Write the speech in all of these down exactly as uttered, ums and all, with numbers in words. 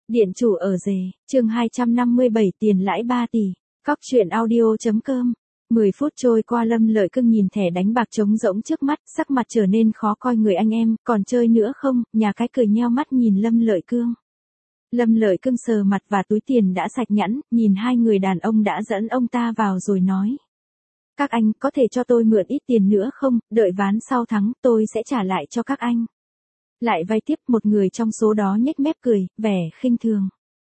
Điện chủ ở rể, chương hai trăm năm mươi bảy tiền lãi ba tỷ. Cóc truyện audio chấm com. mười phút trôi qua Lâm Lợi Cương nhìn thẻ đánh bạc trống rỗng trước mắt, sắc mặt trở nên khó coi người anh em, còn chơi nữa không, nhà cái cười nheo mắt nhìn Lâm Lợi Cương. Lâm Lợi Cương sờ mặt và túi tiền đã sạch nhẵn, nhìn hai người đàn ông đã dẫn ông ta vào rồi nói. Các anh, có thể cho tôi mượn ít tiền nữa không, đợi ván sau thắng, tôi sẽ trả lại cho các anh. Lại vay tiếp, một người trong số đó nhếch mép cười, vẻ khinh thường.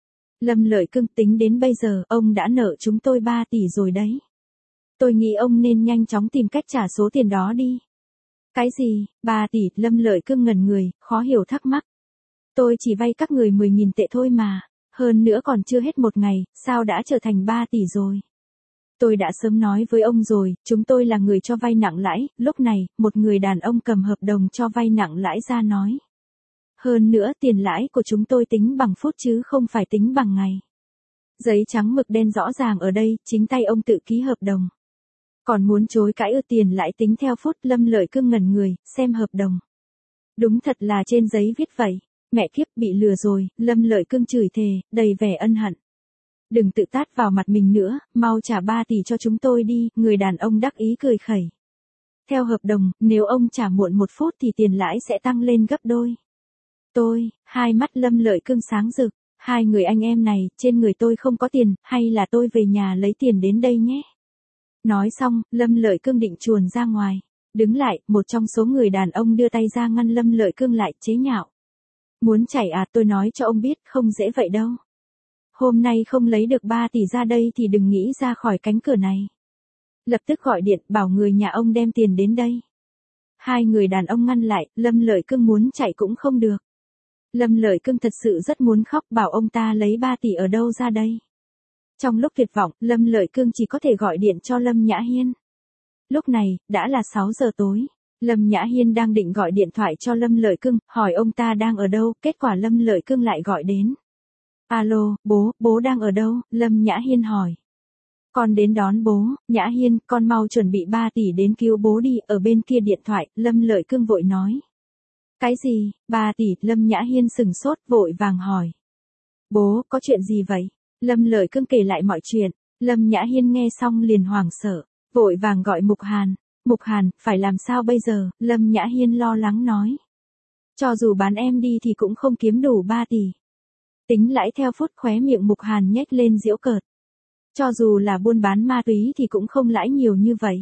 Lâm Lợi Cương tính đến bây giờ, ông đã nợ chúng tôi ba tỷ rồi đấy. Tôi nghĩ ông nên nhanh chóng tìm cách trả số tiền đó đi. Cái gì, ba tỷ, Lâm Lợi Cương ngẩn người, khó hiểu thắc mắc. Tôi chỉ vay các người mười nghìn tệ thôi mà, hơn nữa còn chưa hết một ngày, sao đã trở thành ba tỷ rồi. Tôi đã sớm nói với ông rồi, chúng tôi là người cho vay nặng lãi, lúc này, một người đàn ông cầm hợp đồng cho vay nặng lãi ra nói. Hơn nữa tiền lãi của chúng tôi tính bằng phút chứ không phải tính bằng ngày. Giấy trắng mực đen rõ ràng ở đây, chính tay ông tự ký hợp đồng. Còn muốn chối cãi ư, tiền lãi tính theo phút. Lâm Lợi Cương ngẩn người, xem hợp đồng. Đúng thật là trên giấy viết vậy. Mẹ kiếp, bị lừa rồi, Lâm Lợi Cương chửi thề, đầy vẻ ân hận. Đừng tự tát vào mặt mình nữa, mau trả ba tỷ cho chúng tôi đi, người đàn ông đắc ý cười khẩy. Theo hợp đồng, nếu ông trả muộn một phút thì tiền lãi sẽ tăng lên gấp đôi. Tôi, hai mắt Lâm Lợi Cương sáng rực, hai người anh em này, trên người tôi không có tiền, hay là tôi về nhà lấy tiền đến đây nhé. Nói xong, Lâm Lợi Cương định chuồn ra ngoài. Đứng lại, một trong số người đàn ông đưa tay ra ngăn Lâm Lợi Cương lại, chế nhạo. Muốn chảy à, tôi nói cho ông biết, không dễ vậy đâu. Hôm nay không lấy được ba tỷ ra đây thì đừng nghĩ ra khỏi cánh cửa này. Lập tức gọi điện, bảo người nhà ông đem tiền đến đây. Hai người đàn ông ngăn lại, Lâm Lợi Cương muốn chạy cũng không được. Lâm Lợi Cương thật sự rất muốn khóc, bảo ông ta lấy ba tỷ ở đâu ra đây. Trong lúc tuyệt vọng, Lâm Lợi Cương chỉ có thể gọi điện cho Lâm Nhã Hiên. Lúc này, đã là sáu giờ tối. Lâm Nhã Hiên đang định gọi điện thoại cho Lâm Lợi Cương, hỏi ông ta đang ở đâu, kết quả Lâm Lợi Cương lại gọi đến. Alo, bố, bố đang ở đâu? Lâm Nhã Hiên hỏi. Con đến đón bố. Nhã Hiên, con mau chuẩn bị ba tỷ đến cứu bố đi. Ở bên kia điện thoại, Lâm Lợi Cương vội nói. Cái gì, ba tỷ? Lâm Nhã Hiên sừng sốt, vội vàng hỏi. Bố, có chuyện gì vậy? Lâm Lợi Cương kể lại mọi chuyện. Lâm Nhã Hiên nghe xong liền hoảng sợ, vội vàng gọi Mục Hàn. Mục Hàn, phải làm sao bây giờ? Lâm Nhã Hiên lo lắng nói. Cho dù bán em đi thì cũng không kiếm đủ ba tỷ. Tính lãi theo phút, khóe miệng Mục Hàn nhếch lên giễu cợt. Cho dù là buôn bán ma túy thì cũng không lãi nhiều như vậy.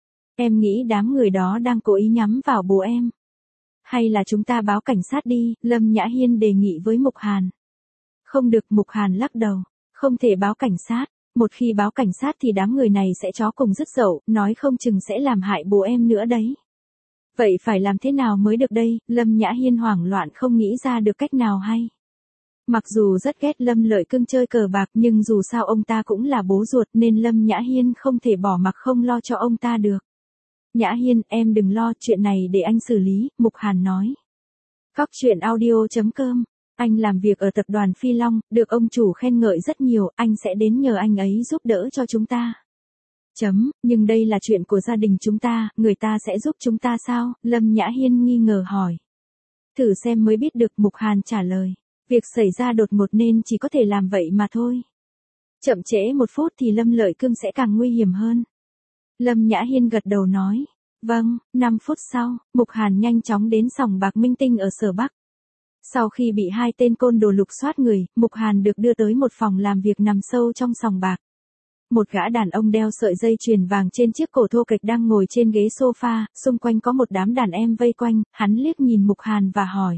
Em nghĩ đám người đó đang cố ý nhắm vào bố em. Hay là chúng ta báo cảnh sát đi, Lâm Nhã Hiên đề nghị với Mục Hàn. Không được, Mục Hàn lắc đầu. Không thể báo cảnh sát. Một khi báo cảnh sát thì đám người này sẽ chó cùng rứt dậu, nói không chừng sẽ làm hại bố em nữa đấy. Vậy phải làm thế nào mới được đây? Lâm Nhã Hiên hoảng loạn không nghĩ ra được cách nào hay. Mặc dù rất ghét Lâm Lợi Cương chơi cờ bạc nhưng dù sao ông ta cũng là bố ruột nên Lâm Nhã Hiên không thể bỏ mặc không lo cho ông ta được. Nhã Hiên, em đừng lo, chuyện này để anh xử lý, Mục Hàn nói. Cóc truyện audio chấm com. Anh làm việc ở tập đoàn Phi Long, được ông chủ khen ngợi rất nhiều, anh sẽ đến nhờ anh ấy giúp đỡ cho chúng ta. Chấm, nhưng đây là chuyện của gia đình chúng ta, người ta sẽ giúp chúng ta sao? Lâm Nhã Hiên nghi ngờ hỏi. Thử xem mới biết được, Mục Hàn trả lời. Việc xảy ra đột ngột nên chỉ có thể làm vậy mà thôi. Chậm trễ một phút thì Lâm Lợi Cương sẽ càng nguy hiểm hơn. Lâm Nhã Hiên gật đầu nói. Vâng, năm phút sau, Mục Hàn nhanh chóng đến sòng bạc Minh Tinh ở Sở Bắc. Sau khi bị hai tên côn đồ lục soát người, Mục Hàn được đưa tới một phòng làm việc nằm sâu trong sòng bạc. Một gã đàn ông đeo sợi dây chuyền vàng trên chiếc cổ thô kệch đang ngồi trên ghế sofa, xung quanh có một đám đàn em vây quanh, hắn liếc nhìn Mục Hàn và hỏi.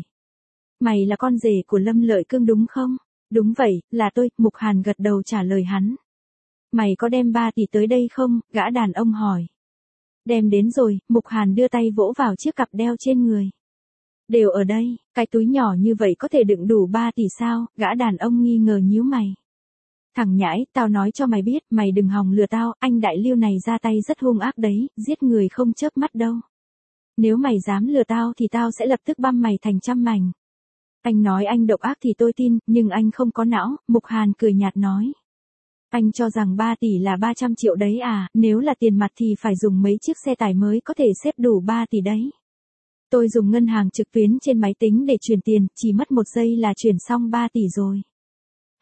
Mày là con rể của Lâm Lợi Cương đúng không? Đúng vậy, là tôi, Mục Hàn gật đầu trả lời hắn. Mày có đem ba tỷ tới đây không? Gã đàn ông hỏi. Đem đến rồi, Mục Hàn đưa tay vỗ vào chiếc cặp đeo trên người. Đều ở đây, cái túi nhỏ như vậy có thể đựng đủ ba tỷ sao? Gã đàn ông nghi ngờ nhíu mày. Thằng nhãi, tao nói cho mày biết, mày đừng hòng lừa tao, anh đại lưu này ra tay rất hung ác đấy, giết người không chớp mắt đâu. Nếu mày dám lừa tao thì tao sẽ lập tức băm mày thành trăm mảnh. Anh nói anh độc ác thì tôi tin, nhưng anh không có não, Mục Hàn cười nhạt nói. Anh cho rằng ba tỷ là ba trăm triệu đấy à, nếu là tiền mặt thì phải dùng mấy chiếc xe tải mới có thể xếp đủ ba tỷ đấy. Tôi dùng ngân hàng trực tuyến trên máy tính để chuyển tiền, chỉ mất một giây là chuyển xong ba tỷ rồi.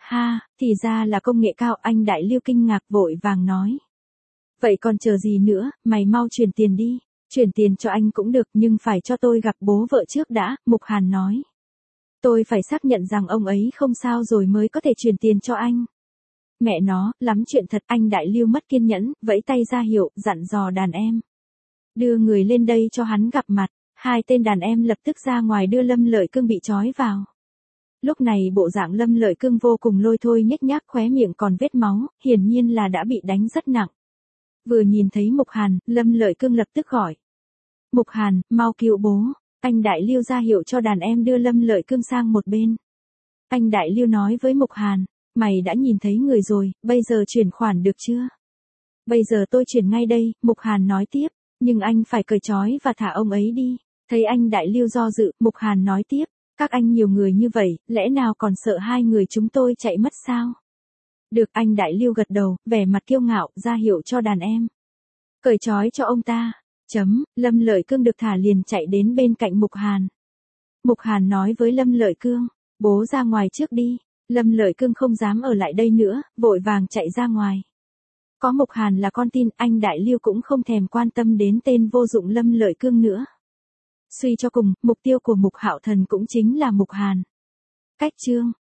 Ha, thì ra là công nghệ cao, anh Đại Lưu kinh ngạc vội vàng nói. Vậy còn chờ gì nữa, mày mau chuyển tiền đi. Chuyển tiền cho anh cũng được nhưng phải cho tôi gặp bố vợ trước đã, Mục Hàn nói. Tôi phải xác nhận rằng ông ấy không sao rồi mới có thể chuyển tiền cho anh. Mẹ nó, lắm chuyện thật, anh Đại Lưu mất kiên nhẫn, vẫy tay ra hiệu, dặn dò đàn em. Đưa người lên đây cho hắn gặp mặt, hai tên đàn em lập tức ra ngoài đưa Lâm Lợi Cương bị trói vào. Lúc này bộ dạng Lâm Lợi Cương vô cùng lôi thôi nhếch nhác, khóe miệng còn vết máu, hiển nhiên là đã bị đánh rất nặng. Vừa nhìn thấy Mục Hàn, Lâm Lợi Cương lập tức gọi. Mục Hàn, mau cứu bố. Anh Đại Lưu ra hiệu cho đàn em đưa Lâm Lợi Cương sang một bên. Anh Đại Lưu nói với Mục Hàn, mày đã nhìn thấy người rồi, bây giờ chuyển khoản được chưa? Bây giờ tôi chuyển ngay đây, Mục Hàn nói tiếp, nhưng anh phải cởi trói và thả ông ấy đi. Thấy anh Đại Lưu do dự, Mục Hàn nói tiếp, các anh nhiều người như vậy, lẽ nào còn sợ hai người chúng tôi chạy mất sao? Được, anh Đại Lưu gật đầu, vẻ mặt kiêu ngạo, ra hiệu cho đàn em. Cởi trói cho ông ta. Chấm, Lâm Lợi Cương được thả liền chạy đến bên cạnh Mục Hàn. Mục Hàn nói với Lâm Lợi Cương, bố ra ngoài trước đi. Lâm Lợi Cương không dám ở lại đây nữa, vội vàng chạy ra ngoài. Có Mục Hàn là con tin, anh Đại Lưu cũng không thèm quan tâm đến tên vô dụng Lâm Lợi Cương nữa. Suy cho cùng, mục tiêu của Mục Hạo Thần cũng chính là Mục Hàn. Cách chương